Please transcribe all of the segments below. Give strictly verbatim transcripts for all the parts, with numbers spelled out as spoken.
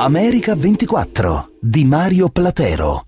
America ventiquattro di Mario Platero.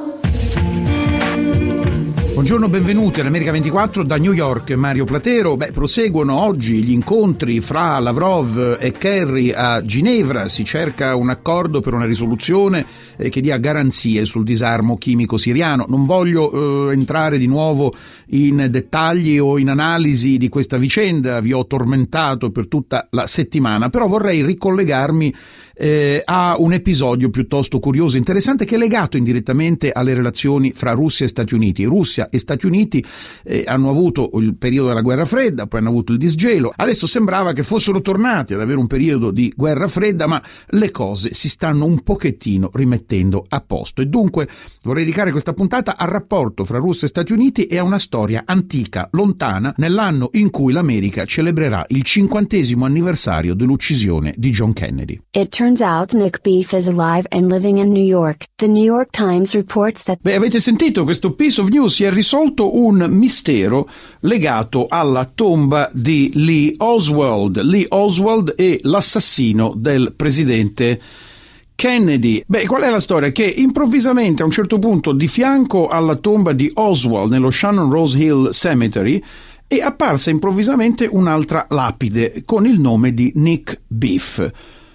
Buongiorno, benvenuti all'America ventiquattro da New York. Mario Platero. Beh, proseguono oggi gli incontri fra Lavrov e Kerry a Ginevra. Si cerca un accordo per una risoluzione eh, che dia garanzie sul disarmo chimico siriano. Non voglio eh, entrare di nuovo in dettagli o in analisi di questa vicenda, vi ho tormentato per tutta la settimana, però vorrei ricollegarmi eh, a un episodio piuttosto curioso e interessante che è legato indirettamente alle relazioni fra Russia e Stati Uniti. Russia e Stati Uniti eh, hanno avuto il periodo della guerra fredda, poi hanno avuto il disgelo, adesso sembrava che fossero tornati ad avere un periodo di guerra fredda, ma le cose si stanno un pochettino rimettendo a posto e dunque vorrei dedicare questa puntata al rapporto fra Russia e Stati Uniti e a una storia antica, lontana, nell'anno in cui l'America celebrerà il cinquantesimo anniversario dell'uccisione di John Kennedy. It turns out Nick Beef is alive and living in New York. The New York Times reports that... Beh, avete sentito questo piece of news? Si è risolto un mistero legato alla tomba di Lee Oswald. Lee Oswald è l'assassino del presidente Kennedy. Beh, qual è la storia? Che improvvisamente a un certo punto di fianco alla tomba di Oswald nello Shannon Rose Hill Cemetery è apparsa improvvisamente un'altra lapide con il nome di Nick Beef.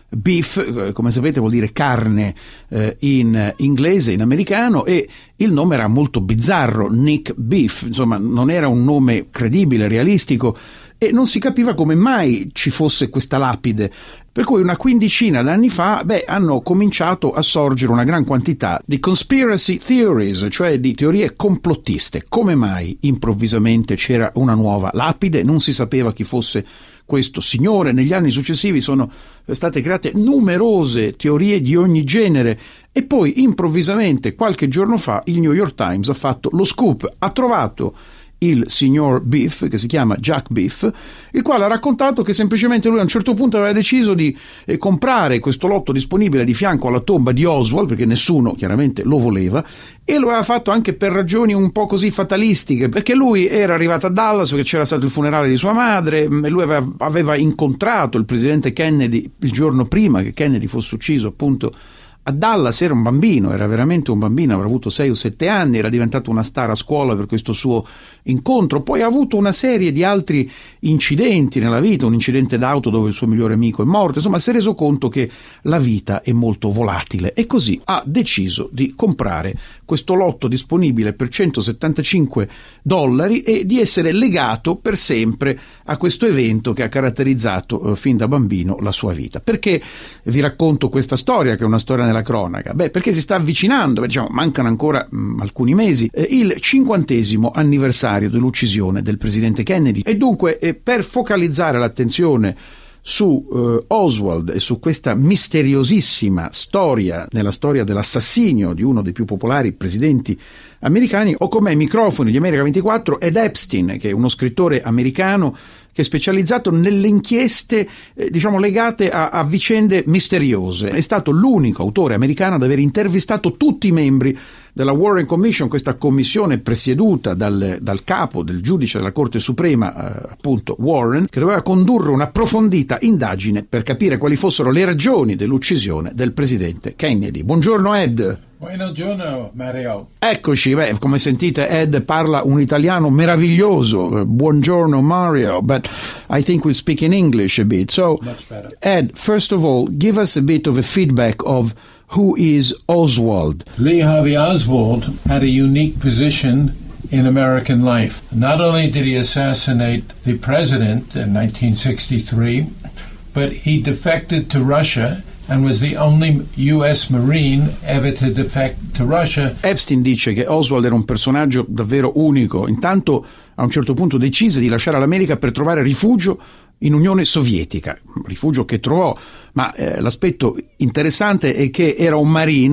Beef, come sapete, vuol dire carne eh, in inglese, in americano, e il nome era molto bizzarro, Nick Beef, insomma non era un nome credibile, realistico, e non si capiva come mai ci fosse questa lapide, per cui una quindicina d'anni fa beh, hanno cominciato a sorgere una gran quantità di conspiracy theories, cioè di teorie complottiste. Come mai improvvisamente c'era una nuova lapide? Non si sapeva chi fosse questo signore. Negli anni successivi sono state create numerose teorie di ogni genere e poi improvvisamente qualche giorno fa il New York Times ha fatto lo scoop, ha trovato il signor Beef, che si chiama Jack Beef, il quale ha raccontato che semplicemente lui a un certo punto aveva deciso di eh, comprare questo lotto disponibile di fianco alla tomba di Oswald, perché nessuno chiaramente lo voleva, e lo aveva fatto anche per ragioni un po' così fatalistiche, perché lui era arrivato a Dallas perché c'era stato il funerale di sua madre e lui aveva, aveva incontrato il presidente Kennedy il giorno prima che Kennedy fosse ucciso, appunto a Dallas. Era un bambino, era veramente un bambino, avrà avuto sei o sette anni, era diventato una star a scuola per questo suo incontro, poi ha avuto una serie di altri incidenti nella vita, un incidente d'auto dove il suo migliore amico è morto, insomma si è reso conto che la vita è molto volatile e così ha deciso di comprare questo lotto disponibile per centosettantacinque dollari e di essere legato per sempre a questo evento che ha caratterizzato eh, fin da bambino la sua vita. Perché vi racconto questa storia, che è una storia nella cronaca? Beh, perché si sta avvicinando, diciamo, mancano ancora mh, alcuni mesi, eh, il cinquantesimo anniversario dell'uccisione del presidente Kennedy e dunque eh, per focalizzare l'attenzione su eh, Oswald e su questa misteriosissima storia, nella storia dell'assassinio di uno dei più popolari presidenti americani, ho con me ai microfoni di America ventiquattro Ed Epstein, che è uno scrittore americano che è specializzato nelle inchieste eh, diciamo legate a, a vicende misteriose. È stato l'unico autore americano ad aver intervistato tutti i membri della Warren Commission, questa commissione presieduta dal, dal capo del giudice della Corte Suprema, eh, appunto Warren, che doveva condurre un'approfondita indagine per capire quali fossero le ragioni dell'uccisione del presidente Kennedy. Buongiorno Ed. Buongiorno Mario. Eccoci, beh, come sentite Ed parla un italiano meraviglioso. Buongiorno Mario, but I think we'll speak in English a bit. So, Much better. Ed, first of all, give us a bit of a feedback of who is Oswald. Lee Harvey Oswald had a unique position in American life. Not only did he assassinate the president in nineteen sixty-three, but he defected to Russia and was the only U S Marine ever to defect to Russia. Epstein dice che Oswald era un personaggio davvero unico. Intanto a un certo punto decise di lasciare l'America per trovare rifugio in Unione Sovietica, rifugio che trovò, ma eh, l'aspetto interessante è che era un Marine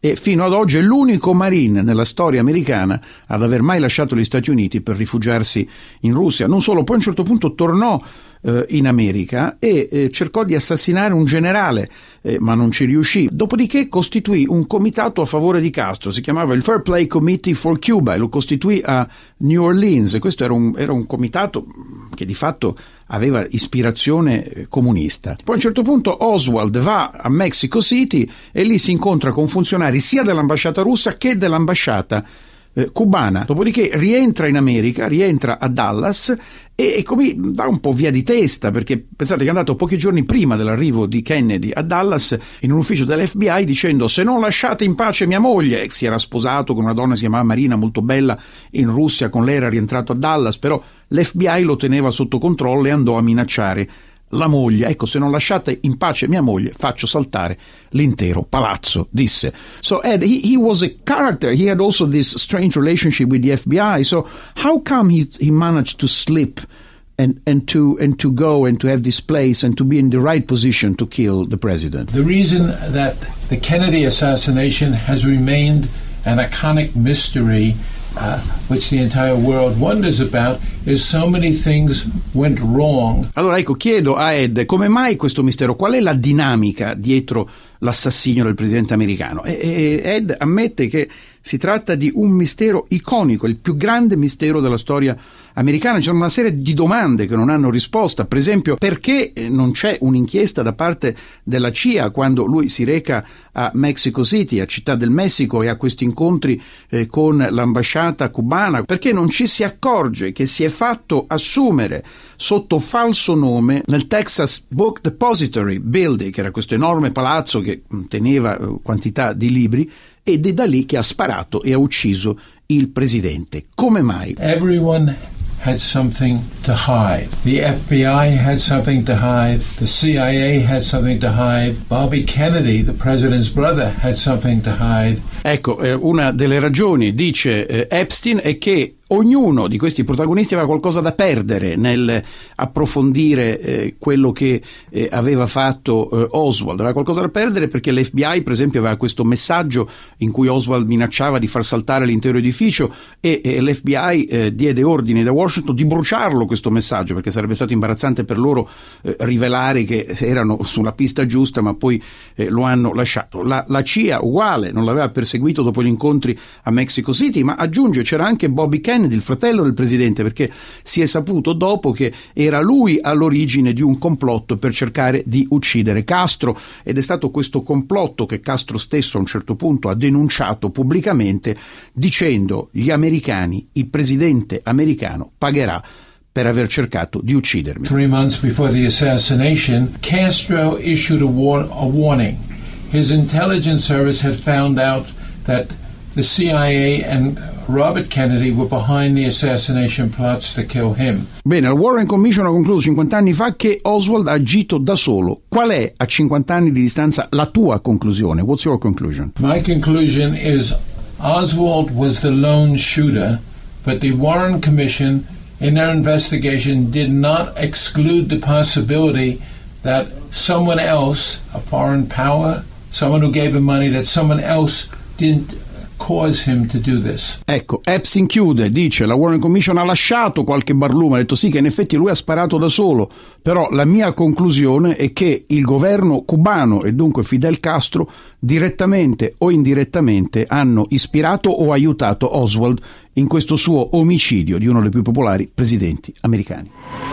e fino ad oggi è l'unico Marine nella storia americana ad aver mai lasciato gli Stati Uniti per rifugiarsi in Russia. Non solo, poi a un certo punto tornò eh, in America e eh, cercò di assassinare un generale, eh, ma non ci riuscì. Dopodiché costituì un comitato a favore di Castro, si chiamava il Fair Play Committee for Cuba, e lo costituì a New Orleans. Questo era un, era un comitato che di fatto aveva ispirazione comunista. Poi a un certo punto Oswald va a Mexico City e lì si incontra con funzionari sia dell'ambasciata russa che dell'ambasciata eh, cubana. Dopodiché rientra in America, rientra a Dallas e, e come va un po' via di testa, perché pensate che è andato pochi giorni prima dell'arrivo di Kennedy a Dallas in un ufficio dell'F B I dicendo: se non lasciate in pace mia moglie, si era sposato con una donna che si chiamava Marina, molto bella, in Russia, con lei era rientrato a Dallas, però l'F B I lo teneva sotto controllo e andò a minacciare la moglie. Ecco, se non lasciate in pace mia moglie faccio saltare l'intero palazzo, disse. So Ed, he, he was a character. He had also this strange relationship with the F B I. So how come he, he managed to slip and, and, to, and to go and to have this place and to be in the right position to kill the president? The reason that the Kennedy assassination has remained an iconic mystery Uh, which the entire world wonders about is so many things went wrong. Allora ecco, chiedo a Ed come mai questo mistero, qual è la dinamica dietro l'assassinio del presidente americano, e, e Ed ammette che si tratta di un mistero iconico, il più grande mistero della storia americana. C'è una serie di domande che non hanno risposta, per esempio perché non c'è un'inchiesta da parte della C I A quando lui si reca a Mexico City, a Città del Messico, e ha questi incontri eh, con l'ambasciata cubana, perché non ci si accorge che si è fatto assumere sotto falso nome nel Texas Book Depository Building, che era questo enorme palazzo che teneva eh, quantità di libri, ed è da lì che ha sparato e ha ucciso il presidente. Come mai? Everyone had something to hide. The F B I had something to hide. The C I A had something to hide. Bobby Kennedy, the president's brother, had something to hide. Ecco, eh, una delle ragioni, dice eh, Epstein, è che ognuno di questi protagonisti aveva qualcosa da perdere nel approfondire eh, quello che eh, aveva fatto eh, Oswald. Aveva qualcosa da perdere perché l'F B I, per esempio, aveva questo messaggio in cui Oswald minacciava di far saltare l'intero edificio e, e l'F B I eh, diede ordine da Washington di bruciarlo questo messaggio, perché sarebbe stato imbarazzante per loro eh, rivelare che erano sulla pista giusta, ma poi eh, lo hanno lasciato. La, la C I A uguale, non l'aveva perseguito dopo gli incontri a Mexico City, ma aggiunge c'era anche Bobby Kennedy, il fratello del presidente, perché si è saputo dopo che era lui all'origine di un complotto per cercare di uccidere Castro, ed è stato questo complotto che Castro stesso a un certo punto ha denunciato pubblicamente dicendo: gli americani, il presidente americano pagherà per aver cercato di uccidermi. Three months before the assassination, Castro issued a, war- a warning. His intelligence service had found out that the C I A and Robert Kennedy were behind the assassination plots to kill him. Bene, il Warren Commission ha concluso cinquanta anni fa che Oswald ha agito da solo. Qual è, a cinquanta anni di distanza, la tua conclusione? What's your conclusion? My conclusion is Oswald was the lone shooter, but the Warren Commission in their investigation did not exclude the possibility that someone else, a foreign power, someone who gave him money, that someone else didn't cause him to do this. Ecco, Epstein chiude, dice: la Warren Commission ha lasciato qualche barlume, ha detto sì che in effetti lui ha sparato da solo, però la mia conclusione è che il governo cubano e dunque Fidel Castro direttamente o indirettamente hanno ispirato o aiutato Oswald in questo suo omicidio di uno dei più popolari presidenti americani.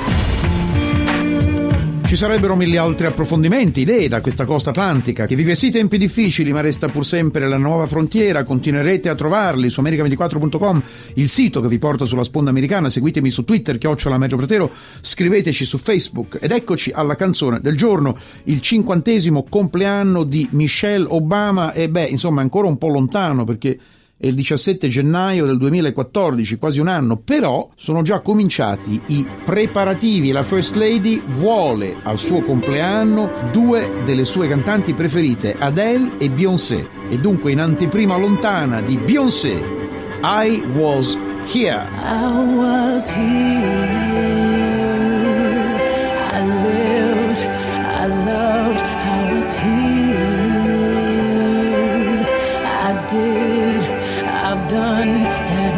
Ci sarebbero mille altri approfondimenti, idee da questa costa atlantica, che vive sì tempi difficili ma resta pur sempre la nuova frontiera. Continuerete a trovarli su america ventiquattro punto com, il sito che vi porta sulla sponda americana. Seguitemi su Twitter, chiocciola Mario Platero, scriveteci su Facebook. Ed eccoci alla canzone del giorno, il cinquantesimo compleanno di Michelle Obama. E beh, insomma, ancora un po' lontano, perché è il diciassette gennaio del duemilaquattordici, quasi un anno, però sono già cominciati i preparativi. La First Lady vuole al suo compleanno due delle sue cantanti preferite, Adele e Beyoncé, e dunque in anteprima lontana di Beyoncé, I Was Here. I was here, I lived, I loved, I was here,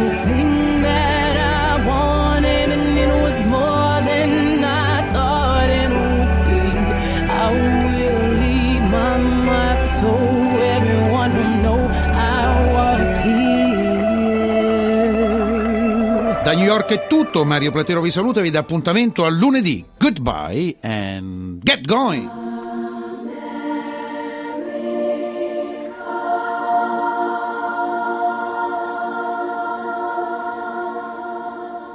everything that I wanted, and it was more than I thought it would be. I will leave my mark so everyone will know I was here. Da New York è tutto, Mario Platero vi saluta e vi dà appuntamento a lunedì. Goodbye and get going!